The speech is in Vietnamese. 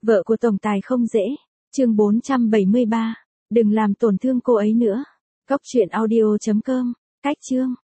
Vợ của tổng tài không dễ. Chương 473. Đừng làm tổn thương cô ấy nữa. Cốc truyện audio.com. Cách chương.